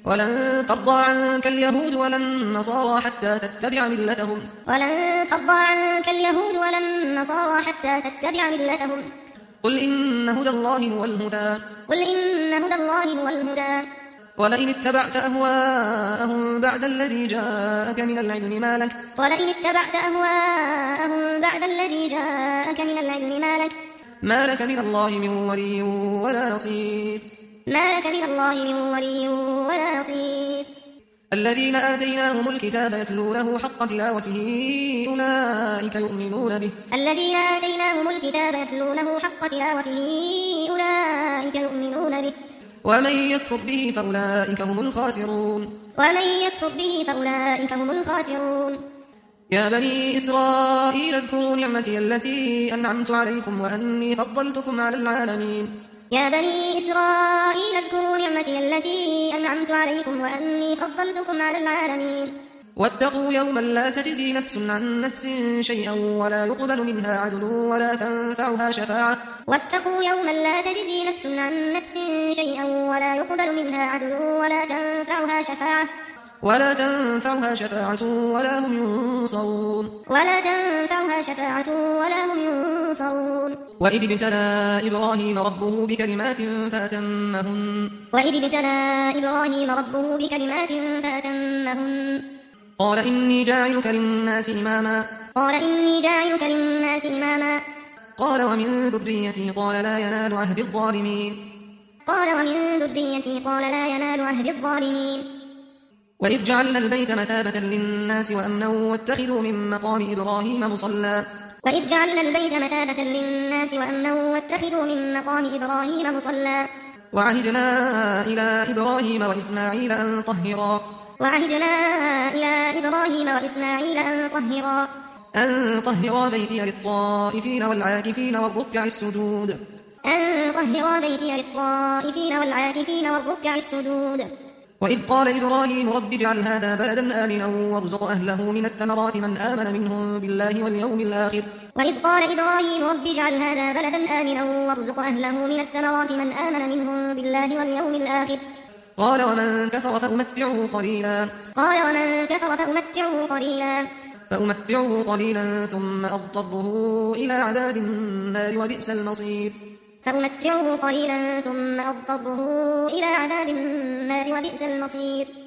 ولن ترضى عنك اليهود ولا النصارى حتى تتبع ملتهم ولن ترضى عنك اليهود ولا النصارى حتى تتبع ملتهم قل إن هدى الله هو الهدى قل إن هدى الله هو الهدى ولئن اتبعت أهواءهم بعد الذي جاءك من العلم ولئن اتبعت أهواءهم بعد الذي جاءك من العلم ما لك من الله من ولي ولا نصير ما لك من الله من ولي ولا نصير الذين آتيناهم الكتاب يتلونه حق تلاوته أولئك يؤمنون به الذين آتيناهم الكتاب يتلونه حق تلاوته أولئك يؤمنون به ومن يكفر به فأولئك هم الخاسرون يا بني إسرائيل اذكروا نعمتي التي أنعمت عليكم وأني فضلتكم على العالمين يا بني إسرائيل اذكروا نعمتي التي أنعمت عليكم وأني فضلتكم على العالمين واتقوا يوما لا تجزي نفس عن نفس شيئا ولا يقبل منها عدل ولا تنفعها شفاعة واتقوا يوما لا تجزي نفس عن نفس شيئا ولا يقبل منها عدل ولا تنفعها شفاعة ولا هم ينصرون وإذ ابتلى إبراهيم ربه بكلمات فأتمهن قال إني جاعلك للناس إماما قال ومن ذريتي قال لا ينال عهد الظالمين وإذ جعلنا البيت مثابة للناس وأمنا واتخذوا من مقام إبراهيم مصلى وعهدنا إلى إبراهيم وإسماعيل أن طهرا بيتي للطائفين والعاكفين والركع السجود وإذ قال إبراهيم رب اجعل هذا بلدا آمنا وارزق أهله من الثمرات من آمن منهم بالله واليوم الآخر قال ومن كفر فأمتعه قليلا ثم أضطره إلى عذاب النار وبئس المصير